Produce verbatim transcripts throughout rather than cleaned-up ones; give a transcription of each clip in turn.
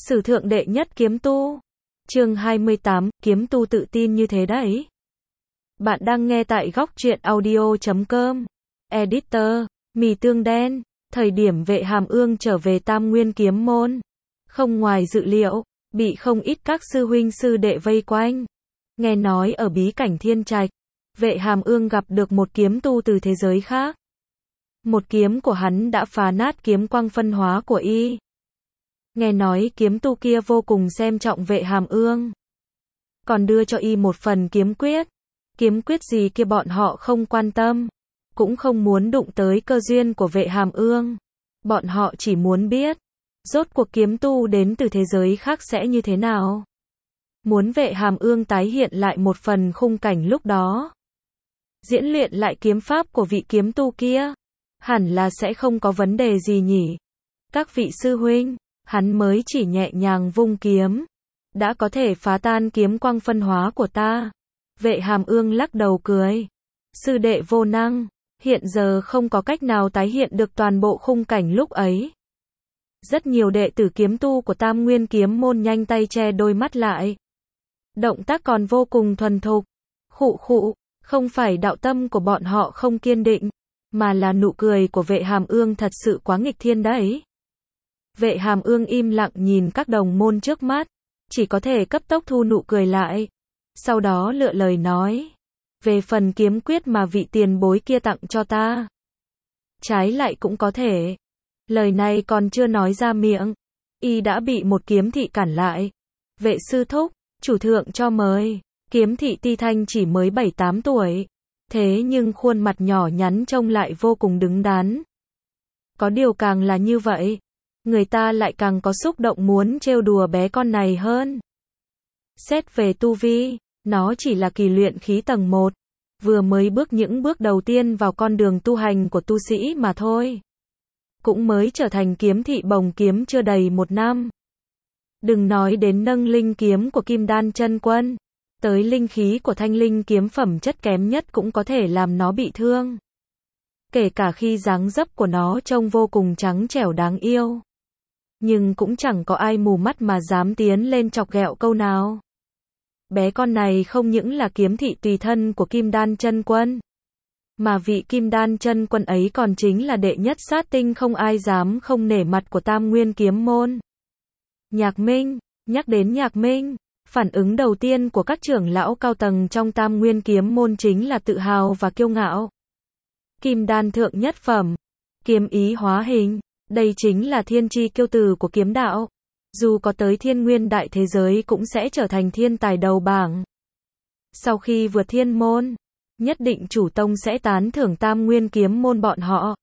Sử thượng đệ nhất kiếm tu. Chương hai mươi tám, kiếm tu tự tin như thế đấy. Bạn đang nghe tại góc truyện audio chấm com. Editor, mì tương đen. Thời điểm Vệ Hàm Ương trở về Tam Nguyên kiếm môn, không ngoài dự liệu, bị không ít các sư huynh sư đệ vây quanh. Nghe nói ở bí cảnh Thiên Trạch, Vệ Hàm Ương gặp được một kiếm tu từ thế giới khác. Một kiếm của hắn đã phá nát kiếm quang phân hóa của y. Nghe nói kiếm tu kia vô cùng xem trọng Vệ Hàm Ương, còn đưa cho y một phần kiếm quyết. Kiếm quyết gì kia bọn họ không quan tâm, cũng không muốn đụng tới cơ duyên của Vệ Hàm Ương. Bọn họ chỉ muốn biết, rốt cuộc kiếm tu đến từ thế giới khác sẽ như thế nào. Muốn Vệ Hàm Ương tái hiện lại một phần khung cảnh lúc đó. Diễn luyện lại kiếm pháp của vị kiếm tu kia, hẳn là sẽ không có vấn đề gì nhỉ. Các vị sư huynh, hắn mới chỉ nhẹ nhàng vung kiếm, đã có thể phá tan kiếm quang phân hóa của ta. Vệ Hàm Ương lắc đầu cười. Sư đệ vô năng, hiện giờ không có cách nào tái hiện được toàn bộ khung cảnh lúc ấy. Rất nhiều đệ tử kiếm tu của Tam Nguyên kiếm môn nhanh tay che đôi mắt lại. Động tác còn vô cùng thuần thục. Khụ khụ, không phải đạo tâm của bọn họ không kiên định, mà là nụ cười của Vệ Hàm Ương thật sự quá nghịch thiên đấy. Vệ Hàm Ương im lặng nhìn các đồng môn trước mắt, chỉ có thể cấp tốc thu nụ cười lại. Sau đó lựa lời nói, về phần kiếm quyết mà vị tiền bối kia tặng cho ta, trái lại cũng có thể. Lời này còn chưa nói ra miệng, y đã bị một kiếm thị cản lại. Vệ sư thúc, chủ thượng cho mời. Kiếm thị Ti Thanh chỉ mới bảy tám tuổi, thế nhưng khuôn mặt nhỏ nhắn trông lại vô cùng đứng đắn. Có điều càng là như vậy, người ta lại càng có xúc động muốn trêu đùa bé con này hơn. Xét về tu vi, nó chỉ là kỳ luyện khí tầng một, vừa mới bước những bước đầu tiên vào con đường tu hành của tu sĩ mà thôi. Cũng mới trở thành kiếm thị bồng kiếm chưa đầy một năm. Đừng nói đến nâng linh kiếm của Kim Đan chân quân, tới linh khí của thanh linh kiếm phẩm chất kém nhất cũng có thể làm nó bị thương. Kể cả khi dáng dấp của nó trông vô cùng trắng trẻo đáng yêu, nhưng cũng chẳng có ai mù mắt mà dám tiến lên chọc ghẹo câu nào. Bé con này không những là kiếm thị tùy thân của Kim Đan chân quân, mà vị Kim Đan chân quân ấy còn chính là đệ nhất sát tinh không ai dám không nể mặt của Tam Nguyên kiếm môn. Nhạc Minh, nhắc đến Nhạc Minh, phản ứng đầu tiên của các trưởng lão cao tầng trong Tam Nguyên kiếm môn chính là tự hào và kiêu ngạo. Kim Đan thượng nhất phẩm, kiếm ý hóa hình, đây chính là thiên chi kiêu tử của kiếm đạo. Dù có tới thiên nguyên đại thế giới cũng sẽ trở thành thiên tài đầu bảng. Sau khi vượt thiên môn, nhất định chủ tông sẽ tán thưởng Tam Nguyên kiếm môn bọn họ.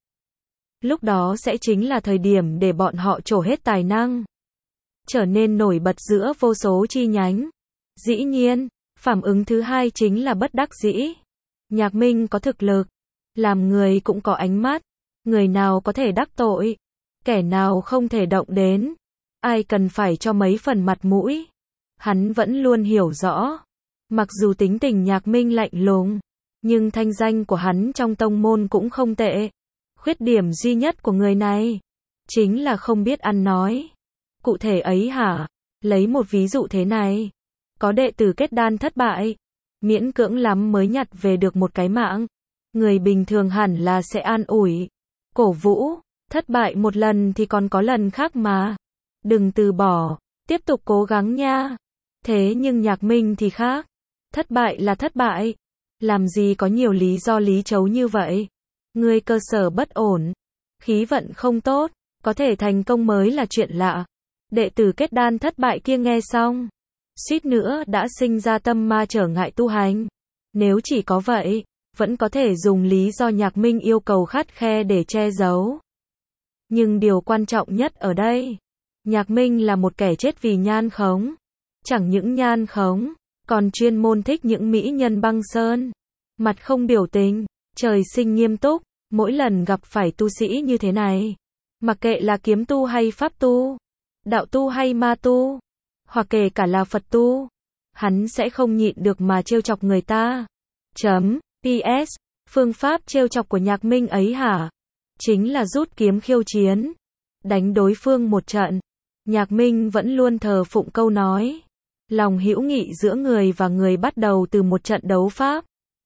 Lúc đó sẽ chính là thời điểm để bọn họ trổ hết tài năng, trở nên nổi bật giữa vô số chi nhánh. Dĩ nhiên, phản ứng thứ hai chính là bất đắc dĩ. Nhạc Minh có thực lực, làm người cũng có ánh mắt, người nào có thể đắc tội, kẻ nào không thể động đến, ai cần phải cho mấy phần mặt mũi. Hắn vẫn luôn hiểu rõ, mặc dù tính tình Nhạc Minh lạnh lùng, nhưng thanh danh của hắn trong tông môn cũng không tệ. Khuyết điểm duy nhất của người này chính là không biết ăn nói. Cụ thể ấy hả? Lấy một ví dụ thế này, có đệ tử kết đan thất bại, miễn cưỡng lắm mới nhặt về được một cái mạng. Người bình thường hẳn là sẽ an ủi, cổ vũ, thất bại một lần thì còn có lần khác mà. Đừng từ bỏ, tiếp tục cố gắng nha. Thế nhưng Nhạc Minh thì khác. Thất bại là thất bại. Làm gì có nhiều lý do lý trấu như vậy. Người cơ sở bất ổn, khí vận không tốt, có thể thành công mới là chuyện lạ. Đệ tử kết đan thất bại kia nghe xong, suýt nữa đã sinh ra tâm ma trở ngại tu hành. Nếu chỉ có vậy, vẫn có thể dùng lý do Nhạc Minh yêu cầu khắt khe để che giấu. Nhưng điều quan trọng nhất ở đây, Nhạc Minh là một kẻ chết vì nhan khống. Chẳng những nhan khống, còn chuyên môn thích những mỹ nhân băng sơn. Mặt không biểu tình, trời sinh nghiêm túc, mỗi lần gặp phải tu sĩ như thế này, mặc kệ là kiếm tu hay pháp tu, đạo tu hay ma tu, hoặc kể cả là Phật tu, hắn sẽ không nhịn được mà trêu chọc người ta. Chấm. pê ét. Phương pháp trêu chọc của Nhạc Minh ấy hả? Chính là rút kiếm khiêu chiến, đánh đối phương một trận. Nhạc Minh vẫn luôn thờ phụng câu nói, lòng hữu nghị giữa người và người bắt đầu từ một trận đấu pháp.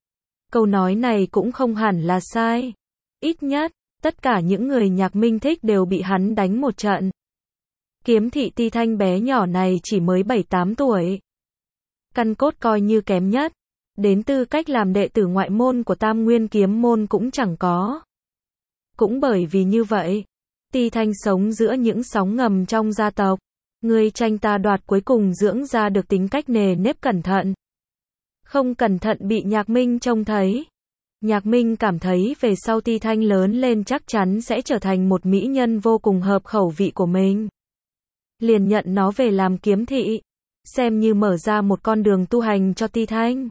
Câu nói này cũng không hẳn là sai. Ít nhất, tất cả những người Nhạc Minh thích đều bị hắn đánh một trận. Kiếm thị Ti Thanh bé nhỏ này chỉ mới bảy tám tuổi. Căn cốt coi như kém nhất. Đến tư cách làm đệ tử ngoại môn của Tam Nguyên kiếm môn cũng chẳng có. Cũng bởi vì như vậy, Ti Thanh sống giữa những sóng ngầm trong gia tộc. Ngươi tranh ta đoạt cuối cùng dưỡng ra được tính cách nề nếp cẩn thận. Không cẩn thận bị Nhạc Minh trông thấy. Nhạc Minh cảm thấy về sau Ti Thanh lớn lên chắc chắn sẽ trở thành một mỹ nhân vô cùng hợp khẩu vị của mình. Liền nhận nó về làm kiếm thị, xem như mở ra một con đường tu hành cho Ti Thanh.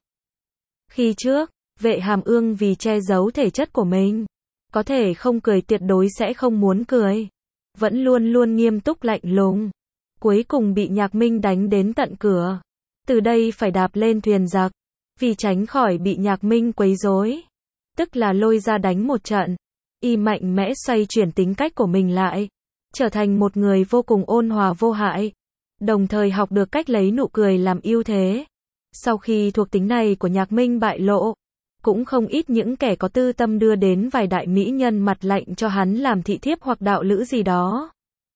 Khi trước, Vệ Hàm Ương vì che giấu thể chất của mình, có thể không cười tuyệt đối sẽ không muốn cười. Vẫn luôn luôn nghiêm túc lạnh lùng. Cuối cùng bị Nhạc Minh đánh đến tận cửa. Từ đây phải đạp lên thuyền giặc. Vì tránh khỏi bị Nhạc Minh quấy rối, tức là lôi ra đánh một trận, y mạnh mẽ xoay chuyển tính cách của mình lại, trở thành một người vô cùng ôn hòa vô hại, đồng thời học được cách lấy nụ cười làm ưu thế. Sau khi thuộc tính này của Nhạc Minh bại lộ, cũng không ít những kẻ có tư tâm đưa đến vài đại mỹ nhân mặt lạnh cho hắn làm thị thiếp hoặc đạo lữ gì đó.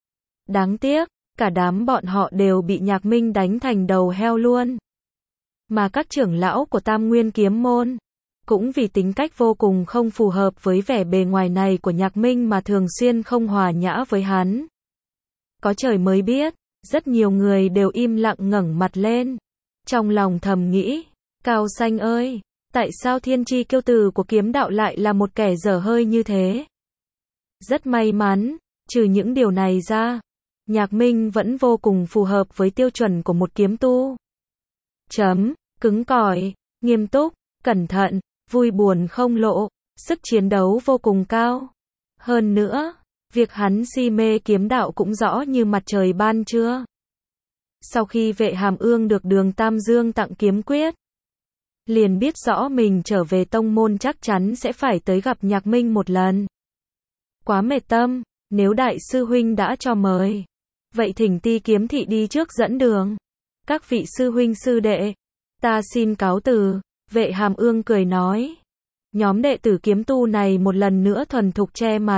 Đáng tiếc, cả đám bọn họ đều bị Nhạc Minh đánh thành đầu heo luôn. Mà các trưởng lão của Tam Nguyên kiếm môn, cũng vì tính cách vô cùng không phù hợp với vẻ bề ngoài này của Nhạc Minh mà thường xuyên không hòa nhã với hắn. Có trời mới biết, rất nhiều người đều im lặng ngẩng mặt lên. Trong lòng thầm nghĩ, Cao Xanh ơi, tại sao thiên chi kiêu tử của kiếm đạo lại là một kẻ dở hơi như thế? Rất may mắn, trừ những điều này ra, Nhạc Minh vẫn vô cùng phù hợp với tiêu chuẩn của một kiếm tu. Chấm, cứng cỏi, nghiêm túc, cẩn thận, vui buồn không lộ, sức chiến đấu vô cùng cao. Hơn nữa, việc hắn si mê kiếm đạo cũng rõ như mặt trời ban trưa. Sau khi Vệ Hàm Ương được Đường Tam Dương tặng kiếm quyết, liền biết rõ mình trở về tông môn chắc chắn sẽ phải tới gặp Nhạc Minh một lần. Quá mệt tâm, nếu đại sư huynh đã cho mời, vậy thỉnh Ti kiếm thị đi trước dẫn đường. Các vị sư huynh sư đệ, ta xin cáo từ. Vệ Hàm Ương cười nói. Nhóm đệ tử kiếm tu này một lần nữa thuần thục che mặt,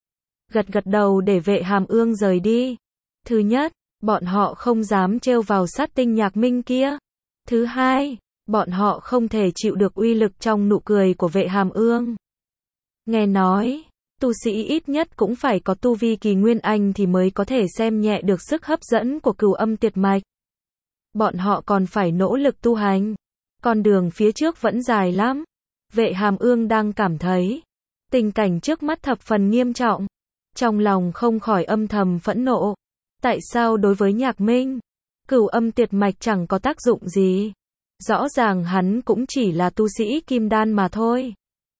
gật gật đầu để Vệ Hàm Ương rời đi. Thứ nhất, bọn họ không dám trêu vào sát tinh Nhạc Minh kia. Thứ hai, bọn họ không thể chịu được uy lực trong nụ cười của Vệ Hàm Ương. Nghe nói, tu sĩ ít nhất cũng phải có tu vi kỳ nguyên anh thì mới có thể xem nhẹ được sức hấp dẫn của Cửu Âm Tuyệt Mạch. Bọn họ còn phải nỗ lực tu hành. Con đường phía trước vẫn dài lắm. Vệ Hàm Ương đang cảm thấy tình cảnh trước mắt thập phần nghiêm trọng. Trong lòng không khỏi âm thầm phẫn nộ. Tại sao đối với Nhạc Minh, Cửu Âm Tuyệt Mạch chẳng có tác dụng gì? Rõ ràng hắn cũng chỉ là tu sĩ kim đan mà thôi.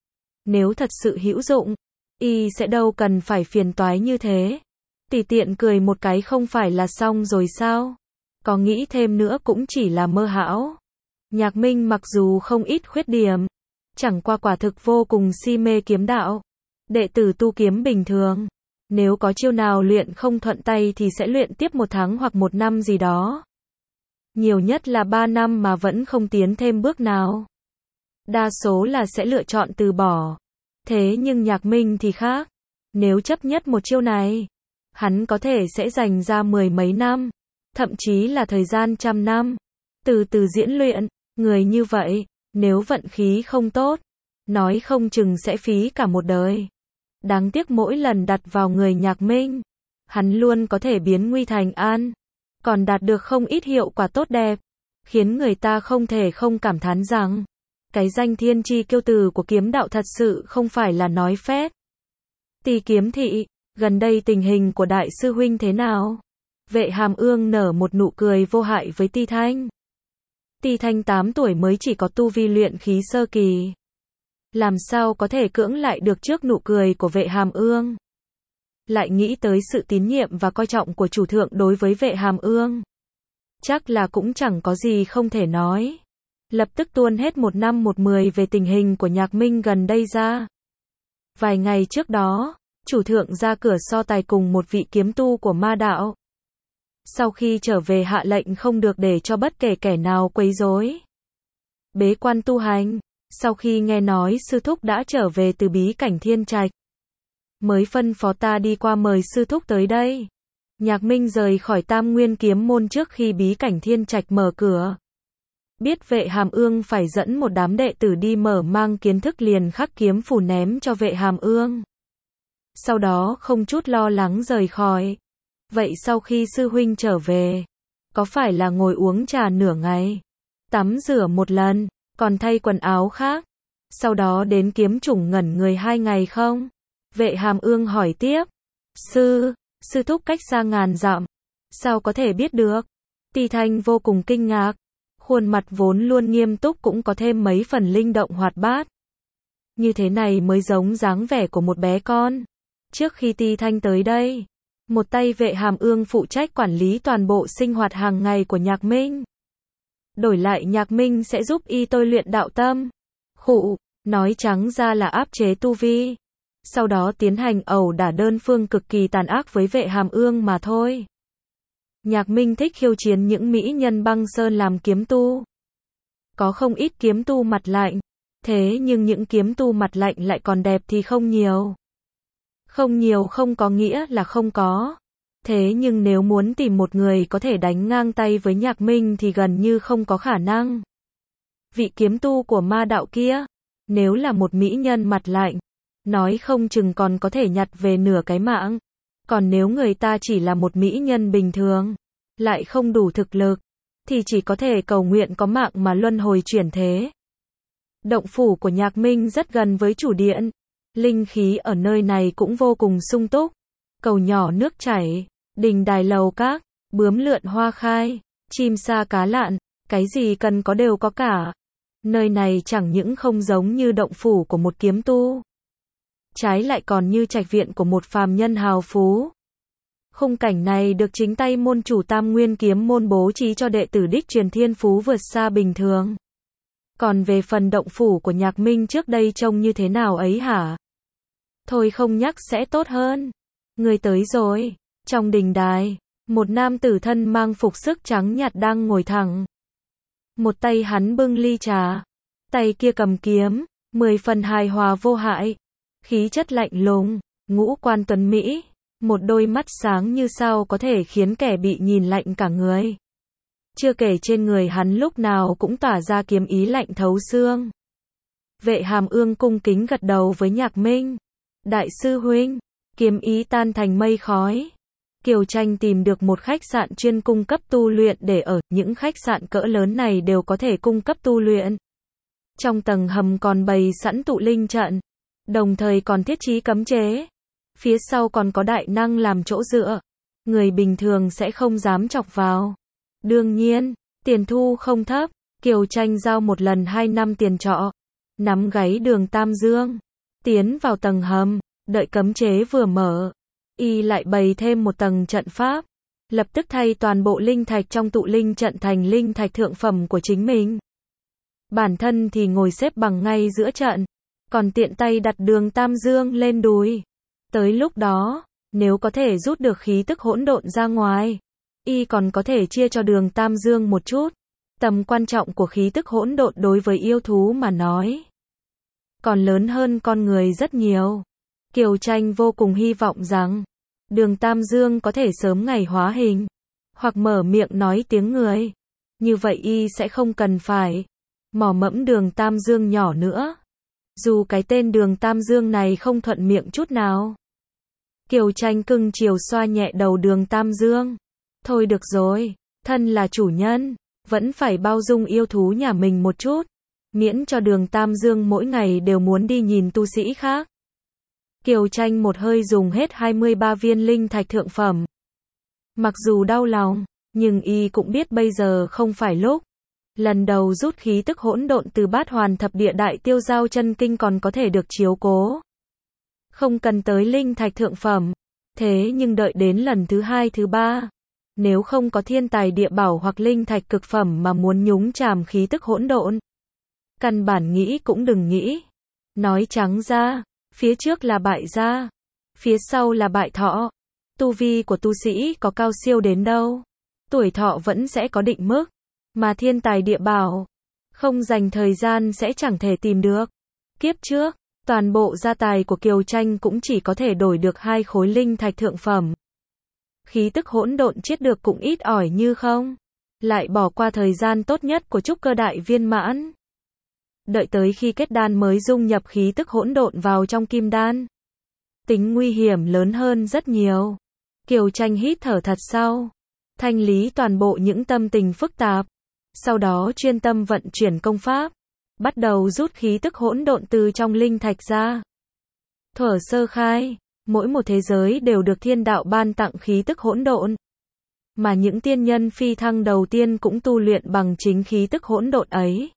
Nếu thật sự hữu dụng, y sẽ đâu cần phải phiền toái như thế. Tùy tiện cười một cái không phải là xong rồi sao? Có nghĩ thêm nữa cũng chỉ là mơ hão. Nhạc Minh mặc dù không ít khuyết điểm, chẳng qua quả thực vô cùng si mê kiếm đạo. Đệ tử tu kiếm bình thường, nếu có chiêu nào luyện không thuận tay thì sẽ luyện tiếp một tháng hoặc một năm gì đó. Nhiều nhất là ba năm mà vẫn không tiến thêm bước nào. Đa số là sẽ lựa chọn từ bỏ. Thế nhưng Nhạc Minh thì khác. Nếu chấp nhất một chiêu này, hắn có thể sẽ dành ra mười mấy năm, thậm chí là thời gian trăm năm, từ từ diễn luyện. Người như vậy, nếu vận khí không tốt, nói không chừng sẽ phí cả một đời. Đáng tiếc mỗi lần đặt vào người Nhạc Minh, hắn luôn có thể biến nguy thành an, còn đạt được không ít hiệu quả tốt đẹp, khiến người ta không thể không cảm thán rằng, cái danh thiên chi kiêu tử của kiếm đạo thật sự không phải là nói phét. Ti kiếm thị, gần đây tình hình của đại sư huynh thế nào? Vệ Hàm Ương nở một nụ cười vô hại với Ti Thanh. Ti Thanh tám tuổi mới chỉ có tu vi luyện khí sơ kỳ. Làm sao có thể cưỡng lại được trước nụ cười của Vệ Hàm Ương? Lại nghĩ tới sự tín nhiệm và coi trọng của chủ thượng đối với Vệ Hàm Ương. Chắc là cũng chẳng có gì không thể nói. Lập tức tuôn hết một năm một mười về tình hình của Nhạc Minh gần đây ra. Vài ngày trước đó, chủ thượng ra cửa so tài cùng một vị kiếm tu của ma đạo. Sau khi trở về hạ lệnh không được để cho bất kể kẻ nào quấy rối. Bế quan tu hành, sau khi nghe nói sư thúc đã trở về từ bí cảnh thiên trạch, mới phân phó ta đi qua mời sư thúc tới đây. Nhạc Minh rời khỏi Tam Nguyên kiếm môn trước khi bí cảnh thiên trạch mở cửa. Biết Vệ Hàm Ương phải dẫn một đám đệ tử đi mở mang kiến thức liền khắc kiếm phù ném cho Vệ Hàm Ương. Sau đó không chút lo lắng rời khỏi. Vậy sau khi sư huynh trở về, có phải là ngồi uống trà nửa ngày, tắm rửa một lần, còn thay quần áo khác, sau đó đến kiếm chủng ngẩn người hai ngày không? Vệ Hàm Ương hỏi tiếp. Sư, sư thúc cách xa ngàn dặm, sao có thể biết được? Ti Thanh vô cùng kinh ngạc, khuôn mặt vốn luôn nghiêm túc cũng có thêm mấy phần linh động hoạt bát. Như thế này mới giống dáng vẻ của một bé con. Trước khi Ti Thanh tới đây, một tay Vệ Hàm Ương phụ trách quản lý toàn bộ sinh hoạt hàng ngày của Nhạc Minh. Đổi lại Nhạc Minh sẽ giúp y tôi luyện đạo tâm. Khụ, nói trắng ra là áp chế tu vi. Sau đó tiến hành ẩu đả đơn phương cực kỳ tàn ác với Vệ Hàm Ương mà thôi. Nhạc Minh thích khiêu chiến những mỹ nhân băng sơn làm kiếm tu. Có không ít kiếm tu mặt lạnh, thế nhưng những kiếm tu mặt lạnh lại còn đẹp thì không nhiều. Không nhiều không có nghĩa là không có. Thế nhưng nếu muốn tìm một người có thể đánh ngang tay với Nhạc Minh thì gần như không có khả năng. Vị kiếm tu của ma đạo kia, nếu là một mỹ nhân mặt lạnh, nói không chừng còn có thể nhặt về nửa cái mạng. Còn nếu người ta chỉ là một mỹ nhân bình thường, lại không đủ thực lực, thì chỉ có thể cầu nguyện có mạng mà luân hồi chuyển thế. Động phủ của Nhạc Minh rất gần với chủ điện. Linh khí ở nơi này cũng vô cùng sung túc. Cầu nhỏ nước chảy, đình đài lầu các, bướm lượn hoa khai, chim sa cá lặn, cái gì cần có đều có cả. Nơi này chẳng những không giống như động phủ của một kiếm tu, trái lại còn như trạch viện của một phàm nhân hào phú. Khung cảnh này được chính tay môn chủ Tam Nguyên kiếm môn bố trí cho đệ tử đích truyền thiên phú vượt xa bình thường. Còn về phần động phủ của Nhạc Minh trước đây trông như thế nào ấy hả? Thôi không nhắc sẽ tốt hơn. Người tới rồi. Trong đình đài, một nam tử thân mang phục sức trắng nhạt đang ngồi thẳng. Một tay hắn bưng ly trà, tay kia cầm kiếm, mười phần hài hòa vô hại. Khí chất lạnh lùng, ngũ quan tuấn mỹ, một đôi mắt sáng như sao có thể khiến kẻ bị nhìn lạnh cả người. Chưa kể trên người hắn lúc nào cũng tỏa ra kiếm ý lạnh thấu xương. Vệ Hàm Ương cung kính gật đầu với Nhạc Minh. Đại sư huynh, kiếm ý tan thành mây khói. Kiều Tranh tìm được một khách sạn chuyên cung cấp tu luyện để ở, những khách sạn cỡ lớn này đều có thể cung cấp tu luyện. Trong tầng hầm còn bày sẵn tụ linh trận, đồng thời còn thiết trí cấm chế. Phía sau còn có đại năng làm chỗ dựa, người bình thường sẽ không dám chọc vào. Đương nhiên, tiền thu không thấp, Kiều Tranh giao một lần hai năm tiền trọ, nắm gáy đường Tam Dương, tiến vào tầng hầm, đợi cấm chế vừa mở, y lại bày thêm một tầng trận pháp, lập tức thay toàn bộ linh thạch trong tụ linh trận thành linh thạch thượng phẩm của chính mình. Bản thân thì ngồi xếp bằng ngay giữa trận, còn tiện tay đặt đường Tam Dương lên đùi. Tới lúc đó, nếu có thể rút được khí tức hỗn độn ra ngoài, y còn có thể chia cho đường Tam Dương một chút. Tầm quan trọng của khí tức hỗn độn đối với yêu thú mà nói, còn lớn hơn con người rất nhiều. Kiều Tranh vô cùng hy vọng rằng, đường Tam Dương có thể sớm ngày hóa hình, hoặc mở miệng nói tiếng người. Như vậy y sẽ không cần phải mò mẫm đường Tam Dương nhỏ nữa. Dù cái tên đường Tam Dương này không thuận miệng chút nào. Kiều Tranh cưng chiều xoa nhẹ đầu đường Tam Dương. Thôi được rồi, thân là chủ nhân, vẫn phải bao dung yêu thú nhà mình một chút. Miễn cho đường Tam Dương mỗi ngày đều muốn đi nhìn tu sĩ khác. Kiều Tranh một hơi dùng hết hai mươi ba viên linh thạch thượng phẩm. Mặc dù đau lòng, nhưng y cũng biết bây giờ không phải lúc. Lần đầu rút khí tức hỗn độn từ bát hoàn thập địa đại tiêu giao chân kinh còn có thể được chiếu cố. Không cần tới linh thạch thượng phẩm. Thế nhưng đợi đến lần thứ hai thứ ba, nếu không có thiên tài địa bảo hoặc linh thạch cực phẩm mà muốn nhúng chàm khí tức hỗn độn, căn bản nghĩ cũng đừng nghĩ. Nói trắng ra, phía trước là bại gia, phía sau là bại thọ. Tu vi của tu sĩ có cao siêu đến đâu, tuổi thọ vẫn sẽ có định mức, mà thiên tài địa bảo, không dành thời gian sẽ chẳng thể tìm được. Kiếp trước, toàn bộ gia tài của Kiều Tranh cũng chỉ có thể đổi được hai khối linh thạch thượng phẩm. Khí tức hỗn độn chiết được cũng ít ỏi như không. Lại bỏ qua thời gian tốt nhất của trúc cơ đại viên mãn. Đợi tới khi kết đan mới dung nhập khí tức hỗn độn vào trong kim đan. Tính nguy hiểm lớn hơn rất nhiều. Kiều Tranh hít thở thật sâu, thanh lý toàn bộ những tâm tình phức tạp. Sau đó chuyên tâm vận chuyển công pháp, bắt đầu rút khí tức hỗn độn từ trong linh thạch ra. Thuở sơ khai, mỗi một thế giới đều được thiên đạo ban tặng khí tức hỗn độn. Mà những tiên nhân phi thăng đầu tiên cũng tu luyện bằng chính khí tức hỗn độn ấy.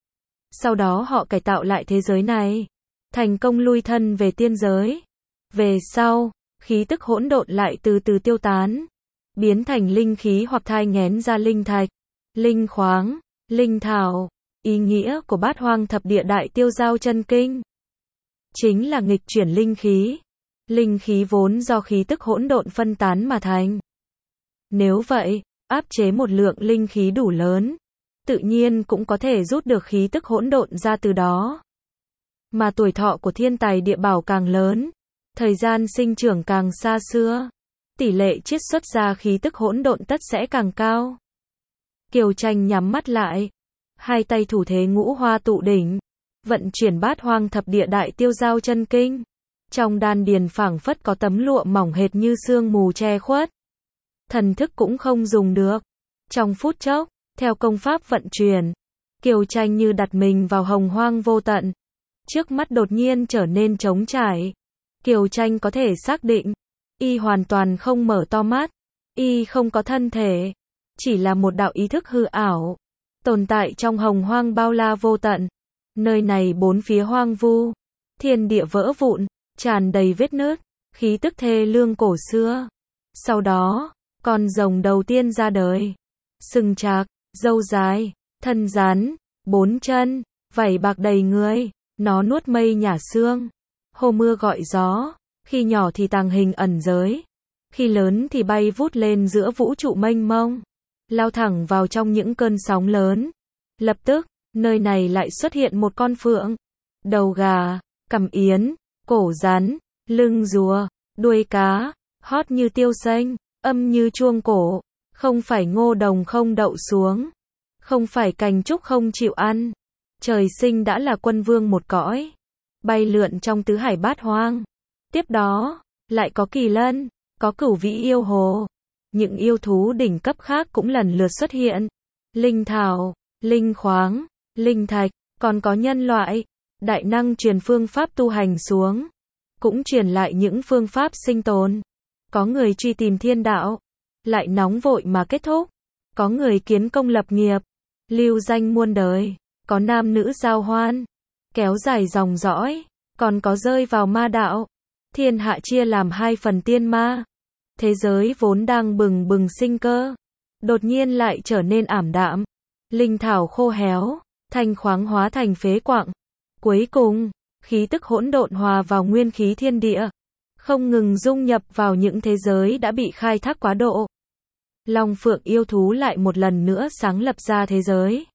Sau đó họ cải tạo lại thế giới này, thành công lui thân về tiên giới. Về sau, khí tức hỗn độn lại từ từ tiêu tán, biến thành linh khí hoặc thai nghén ra linh thạch, linh khoáng, linh thảo. Ý nghĩa của Bát Hoang Thập Địa Đại Tiêu Giao Chân Kinh chính là nghịch chuyển linh khí. Linh khí vốn do khí tức hỗn độn phân tán mà thành. Nếu vậy, áp chế một lượng linh khí đủ lớn, tự nhiên cũng có thể rút được khí tức hỗn độn ra từ đó. Mà tuổi thọ của thiên tài địa bảo càng lớn, thời gian sinh trưởng càng xa xưa, tỷ lệ chiết xuất ra khí tức hỗn độn tất sẽ càng cao. Kiều Tranh nhắm mắt lại, hai tay thủ thế ngũ hoa tụ đỉnh, vận chuyển Bát Hoang Thập Địa Đại Tiêu Giao Chân Kinh. Trong đan điền phảng phất có tấm lụa mỏng hệt như sương mù che khuất. Thần thức cũng không dùng được. Trong phút chốc, theo công pháp vận chuyển, Kiều Tranh như đặt mình vào hồng hoang vô tận. Trước mắt đột nhiên trở nên trống trải. Kiều Tranh có thể xác định, y hoàn toàn không mở to mắt, y không có thân thể, chỉ là một đạo ý thức hư ảo, tồn tại trong hồng hoang bao la vô tận. Nơi này bốn phía hoang vu, thiên địa vỡ vụn, tràn đầy vết nứt, khí tức thê lương cổ xưa. Sau đó, con rồng đầu tiên ra đời, sừng trạc, râu dài, thân rắn, bốn chân, vảy bạc đầy người, nó nuốt mây nhả sương, hô mưa gọi gió, khi nhỏ thì tàng hình ẩn giới, khi lớn thì bay vút lên giữa vũ trụ mênh mông, lao thẳng vào trong những cơn sóng lớn. Lập tức, nơi này lại xuất hiện một con phượng, đầu gà, cằm yến, cổ rắn, lưng rùa, đuôi cá, hót như tiêu xanh, âm như chuông cổ, không phải ngô đồng không đậu xuống, không phải cành trúc không chịu ăn, trời sinh đã là quân vương một cõi, bay lượn trong tứ hải bát hoang. Tiếp đó, lại có kỳ lân, có cửu vĩ yêu hồ, những yêu thú đỉnh cấp khác cũng lần lượt xuất hiện, linh thảo, linh khoáng, linh thạch, còn có nhân loại. Đại năng truyền phương pháp tu hành xuống, cũng truyền lại những phương pháp sinh tồn. Có người truy tìm thiên đạo, lại nóng vội mà kết thúc. Có người kiến công lập nghiệp, lưu danh muôn đời. Có nam nữ giao hoan, kéo dài dòng dõi. Còn có rơi vào ma đạo. Thiên hạ chia làm hai phần tiên ma. Thế giới vốn đang bừng bừng sinh cơ, đột nhiên lại trở nên ảm đạm. Linh thảo khô héo, thanh khoáng hóa thành phế quặng. Cuối cùng, khí tức hỗn độn hòa vào nguyên khí thiên địa, không ngừng dung nhập vào những thế giới đã bị khai thác quá độ. Long phượng yêu thú lại một lần nữa sáng lập ra thế giới.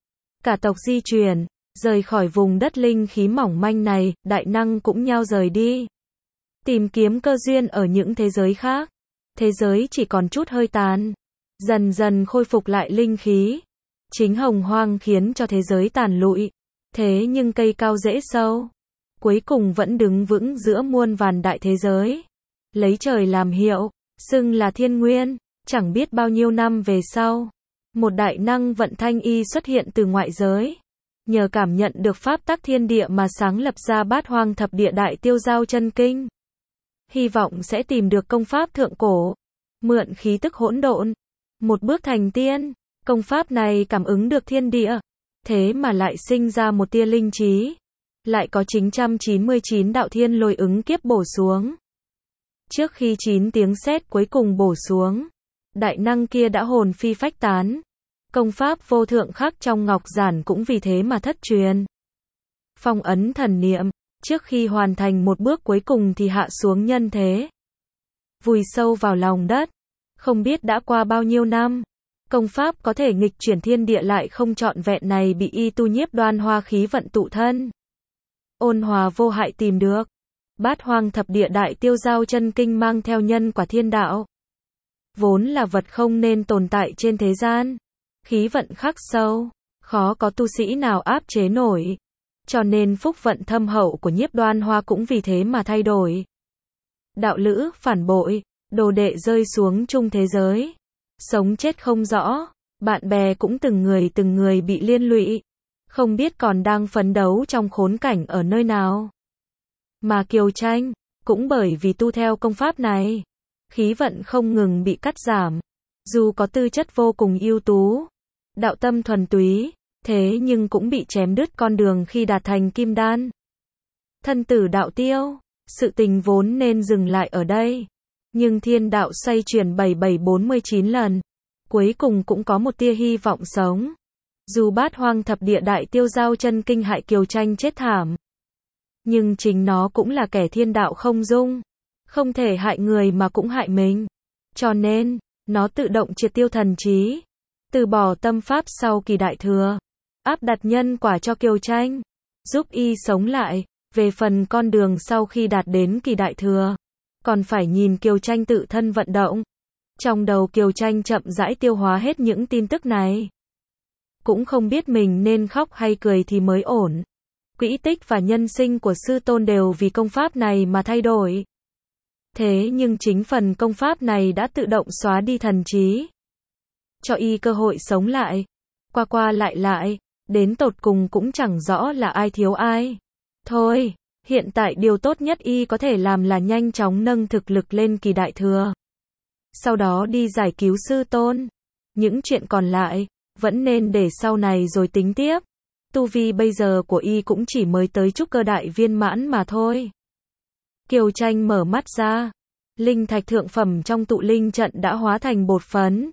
Cả tộc di chuyển, rời khỏi vùng đất linh khí mỏng manh này, đại năng cũng nhau rời đi. Tìm kiếm cơ duyên ở những thế giới khác. Thế giới chỉ còn chút hơi tàn, dần dần khôi phục lại linh khí. Chính hồng hoang khiến cho thế giới tàn lụi. Thế nhưng cây cao rễ sâu, cuối cùng vẫn đứng vững giữa muôn vàn đại thế giới. Lấy trời làm hiệu, xưng là thiên nguyên. Chẳng biết bao nhiêu năm về sau, một đại năng vận thanh y xuất hiện từ ngoại giới. Nhờ cảm nhận được pháp tắc thiên địa mà sáng lập ra Bát Hoang Thập Địa Đại Tiêu Giao Chân Kinh. Hy vọng sẽ tìm được công pháp thượng cổ, mượn khí tức hỗn độn, một bước thành tiên. Công pháp này cảm ứng được thiên địa, thế mà lại sinh ra một tia linh trí. Lại có chín trăm chín mươi chín đạo thiên lôi ứng kiếp bổ xuống. Trước khi chín tiếng sét cuối cùng bổ xuống, đại năng kia đã hồn phi phách tán. Công pháp vô thượng khắc trong ngọc giản cũng vì thế mà thất truyền. Phong ấn thần niệm, trước khi hoàn thành một bước cuối cùng thì hạ xuống nhân thế. Vùi sâu vào lòng đất, Không biết đã qua bao nhiêu năm, công pháp có thể nghịch chuyển thiên địa lại không trọn vẹn này bị y tu nhiếp đoan hoa khí vận tụ thân. Ôn hòa vô hại tìm được. Bát hoang thập địa đại tiêu giao chân kinh mang theo nhân quả thiên đạo. Vốn là vật không nên tồn tại trên thế gian. Khí vận khắc sâu, khó có tu sĩ nào áp chế nổi. Cho nên phúc vận thâm hậu của nhiếp đoan hoa cũng vì thế mà thay đổi. Đạo lữ phản bội, đồ đệ rơi xuống chung thế giới. Sống chết không rõ, bạn bè cũng từng người từng người bị liên lụy. Không biết còn đang phấn đấu trong khốn cảnh ở nơi nào. Mà Kiều Tranh, cũng bởi vì tu theo công pháp này, khí vận không ngừng bị cắt giảm. Dù có tư chất vô cùng ưu tú, đạo tâm thuần túy, thế nhưng cũng bị chém đứt con đường khi đạt thành kim đan. Thân tử đạo tiêu, sự tình vốn nên dừng lại ở đây. Nhưng thiên đạo xoay chuyển bảy bảy bốn mươi chín lần, cuối cùng cũng có một tia hy vọng sống. Dù bát hoang thập địa đại tiêu giao chân kinh hại Kiều Tranh chết thảm, nhưng chính nó cũng là kẻ thiên đạo không dung, không thể hại người mà cũng hại mình. Cho nên, nó tự động triệt tiêu thần trí, từ bỏ tâm pháp sau kỳ đại thừa, áp đặt nhân quả cho Kiều Tranh, giúp y sống lại. Về phần con đường sau khi đạt đến kỳ đại thừa, còn phải nhìn Kiều Tranh tự thân vận động. Trong đầu Kiều Tranh chậm rãi tiêu hóa hết những tin tức này. Cũng không biết mình nên khóc hay cười thì mới ổn. Quỹ tích và nhân sinh của sư tôn đều vì công pháp này mà thay đổi. Thế nhưng chính phần công pháp này đã tự động xóa đi thần trí, cho y cơ hội sống lại. Qua qua lại lại, đến tột cùng cũng chẳng rõ là ai thiếu ai. Thôi, hiện tại điều tốt nhất y có thể làm là nhanh chóng nâng thực lực lên kỳ đại thừa. Sau đó đi giải cứu sư tôn. Những chuyện còn lại, vẫn nên để sau này rồi tính tiếp. Tu vi bây giờ của y cũng chỉ mới tới trúc cơ đại viên mãn mà thôi. Kiều Tranh mở mắt ra. Linh thạch thượng phẩm trong tụ linh trận đã hóa thành bột phấn.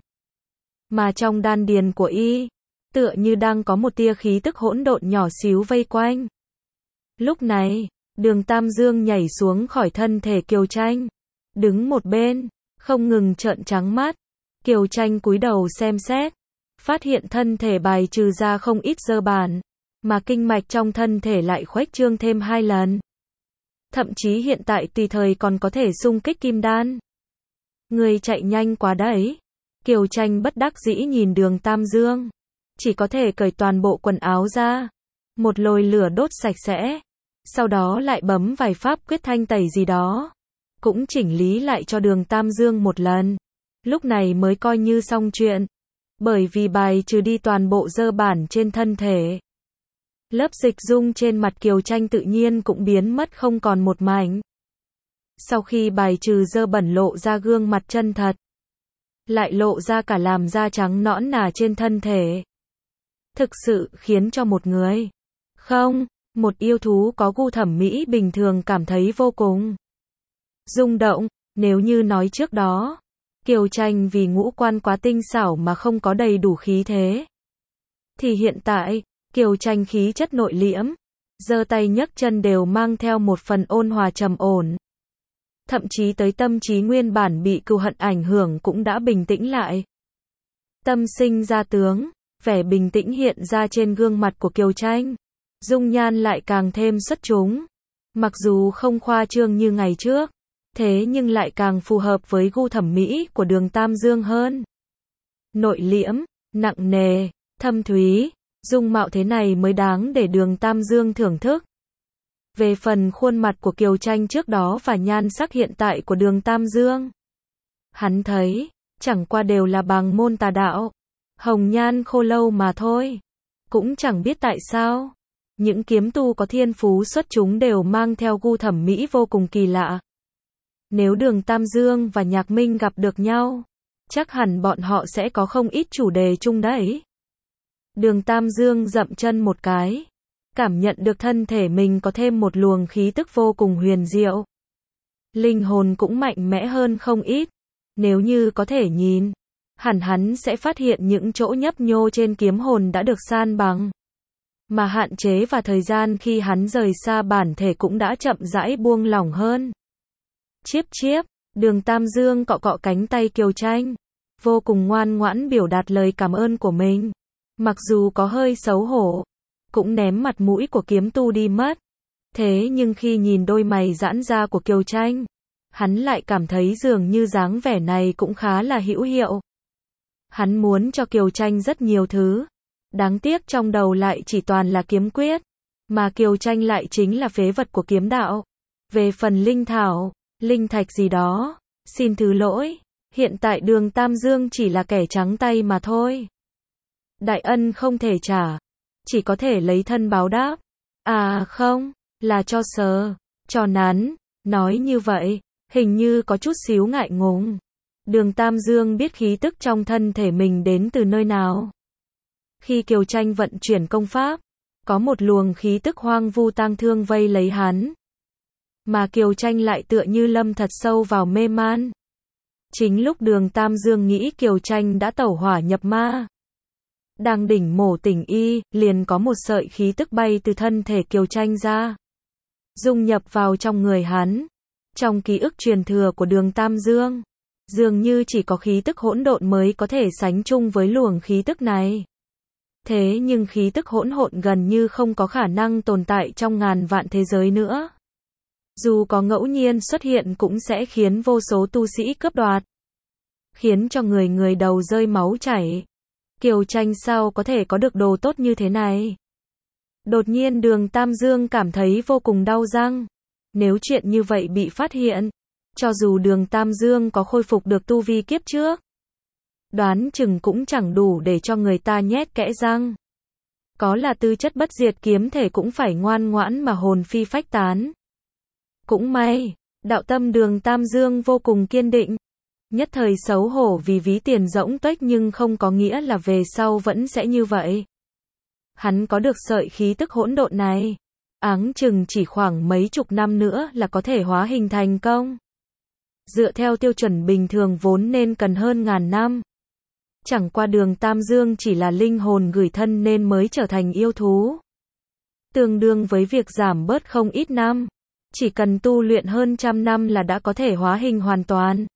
Mà trong đan điền của y, tựa như đang có một tia khí tức hỗn độn nhỏ xíu vây quanh. Lúc này, Đường Tam Dương nhảy xuống khỏi thân thể Kiều Tranh, đứng một bên, không ngừng trợn trắng mắt. Kiều Tranh cúi đầu xem xét, phát hiện thân thể bài trừ ra không ít dơ bản, mà kinh mạch trong thân thể lại khuếch trương thêm hai lần. Thậm chí hiện tại tùy thời còn có thể xung kích kim đan. Người chạy nhanh quá đấy. Kiều Tranh bất đắc dĩ nhìn Đường Tam Dương, chỉ có thể cởi toàn bộ quần áo ra, một lồi lửa đốt sạch sẽ, sau đó lại bấm vài pháp quyết thanh tẩy gì đó, cũng chỉnh lý lại cho Đường Tam Dương một lần. Lúc này mới coi như xong chuyện, bởi vì bài trừ đi toàn bộ dơ bản trên thân thể. Lớp dịch dung trên mặt Kiều Tranh tự nhiên cũng biến mất không còn một mảnh. Sau khi bài trừ dơ bẩn lộ ra gương mặt chân thật, lại lộ ra cả làn da trắng nõn nà trên thân thể. Thực sự khiến cho một người, không, một yêu thú có gu thẩm mỹ bình thường cảm thấy vô cùng rung động. Nếu như nói trước đó, Kiều Tranh vì ngũ quan quá tinh xảo mà không có đầy đủ khí thế, thì hiện tại, Kiều Tranh khí chất nội liễm, giơ tay nhấc chân đều mang theo một phần ôn hòa trầm ổn. Thậm chí tới tâm trí nguyên bản bị cừu hận ảnh hưởng cũng đã bình tĩnh lại. Tâm sinh ra tướng, vẻ bình tĩnh hiện ra trên gương mặt của Kiều Tranh. Dung nhan lại càng thêm xuất chúng. Mặc dù không khoa trương như ngày trước, thế nhưng lại càng phù hợp với gu thẩm mỹ của Đường Tam Dương hơn. Nội liễm, nặng nề, thâm thúy, dung mạo thế này mới đáng để Đường Tam Dương thưởng thức. Về phần khuôn mặt của Kiều Tranh trước đó và nhan sắc hiện tại của Đường Tam Dương, hắn thấy, chẳng qua đều là bằng môn tà đạo, hồng nhan khô lâu mà thôi. Cũng chẳng biết tại sao, những kiếm tu có thiên phú xuất chúng đều mang theo gu thẩm mỹ vô cùng kỳ lạ. Nếu Đường Tam Dương và Nhạc Minh gặp được nhau, chắc hẳn bọn họ sẽ có không ít chủ đề chung đấy. Đường Tam Dương dậm chân một cái, cảm nhận được thân thể mình có thêm một luồng khí tức vô cùng huyền diệu. Linh hồn cũng mạnh mẽ hơn không ít. Nếu như có thể nhìn, hẳn hắn sẽ phát hiện những chỗ nhấp nhô trên kiếm hồn đã được san bằng. Mà hạn chế và thời gian khi hắn rời xa bản thể cũng đã chậm rãi buông lỏng hơn. Chiếp chiếp, Đường Tam Dương cọ cọ cánh tay Kiều Tranh, vô cùng ngoan ngoãn biểu đạt lời cảm ơn của mình. Mặc dù có hơi xấu hổ, cũng ném mặt mũi của kiếm tu đi mất. Thế nhưng khi nhìn đôi mày giãn ra của Kiều Tranh, hắn lại cảm thấy dường như dáng vẻ này cũng khá là hữu hiệu. Hắn muốn cho Kiều Tranh rất nhiều thứ. Đáng tiếc trong đầu lại chỉ toàn là kiếm quyết. Mà Kiều Tranh lại chính là phế vật của kiếm đạo. Về phần linh thảo, linh thạch gì đó, xin thứ lỗi. Hiện tại Đường Tam Dương chỉ là kẻ trắng tay mà thôi. Đại ân không thể trả. Chỉ có thể lấy thân báo đáp. À không, là cho sờ, cho nắn. Nói như vậy, hình như có chút xíu ngại ngùng. Đường Tam Dương biết khí tức trong thân thể mình đến từ nơi nào. Khi Kiều Tranh vận chuyển công pháp, có một luồng khí tức hoang vu tang thương vây lấy hắn. Mà Kiều Tranh lại tựa như lâm thật sâu vào mê man. Chính lúc Đường Tam Dương nghĩ Kiều Tranh đã tẩu hỏa nhập ma, đang đỉnh mổ tỉnh y, liền có một sợi khí tức bay từ thân thể Kiều Tranh ra, dung nhập vào trong người hắn. Trong ký ức truyền thừa của Đường Tam Dương, dường như chỉ có khí tức hỗn độn mới có thể sánh chung với luồng khí tức này. Thế nhưng khí tức hỗn độn gần như không có khả năng tồn tại trong ngàn vạn thế giới nữa. Dù có ngẫu nhiên xuất hiện cũng sẽ khiến vô số tu sĩ cướp đoạt, khiến cho người người đầu rơi máu chảy. Kiều Tranh sao có thể có được đồ tốt như thế này? Đột nhiên Đường Tam Dương cảm thấy vô cùng đau răng. Nếu chuyện như vậy bị phát hiện, cho dù Đường Tam Dương có khôi phục được tu vi kiếp trước, đoán chừng cũng chẳng đủ để cho người ta nhét kẽ răng. Có là tư chất bất diệt kiếm thể cũng phải ngoan ngoãn mà hồn phi phách tán. Cũng may, đạo tâm Đường Tam Dương vô cùng kiên định. Nhất thời xấu hổ vì ví tiền rỗng tuếch nhưng không có nghĩa là về sau vẫn sẽ như vậy. Hắn có được sợi khí tức hỗn độn này, áng chừng chỉ khoảng mấy chục năm nữa là có thể hóa hình thành công. Dựa theo tiêu chuẩn bình thường vốn nên cần hơn ngàn năm. Chẳng qua Đường Tam Dương chỉ là linh hồn gửi thân nên mới trở thành yêu thú. Tương đương với việc giảm bớt không ít năm. Chỉ cần tu luyện hơn trăm năm là đã có thể hóa hình hoàn toàn.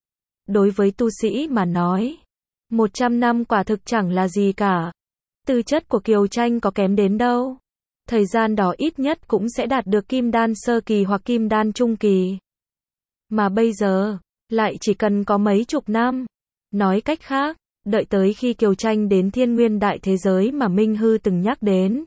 Đối với tu sĩ mà nói, một trăm năm quả thực chẳng là gì cả. Tư chất của Kiều Tranh có kém đến đâu. Thời gian đó ít nhất cũng sẽ đạt được kim đan sơ kỳ hoặc kim đan trung kỳ. Mà bây giờ, lại chỉ cần có mấy chục năm. Nói cách khác, đợi tới khi Kiều Tranh đến thiên nguyên đại thế giới mà Minh Hư từng nhắc đến,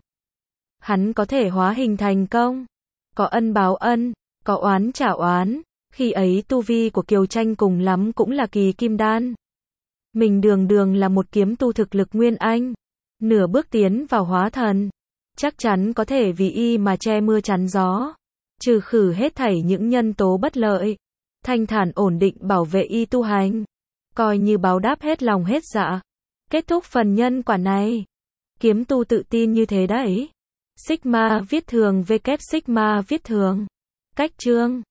hắn có thể hóa hình thành công. Có ân báo ân, có oán trả oán. Khi ấy tu vi của Kiều Tranh cùng lắm cũng là kỳ kim đan. Mình đường đường là một kiếm tu thực lực nguyên anh. Nửa bước tiến vào hóa thần. Chắc chắn có thể vì y mà che mưa chắn gió. Trừ khử hết thảy những nhân tố bất lợi. Thanh thản ổn định bảo vệ y tu hành. Coi như báo đáp hết lòng hết dạ. Kết thúc phần nhân quả này. Kiếm tu tự tin như thế đấy. Sigma viết thường W Sigma viết thường. Cách chương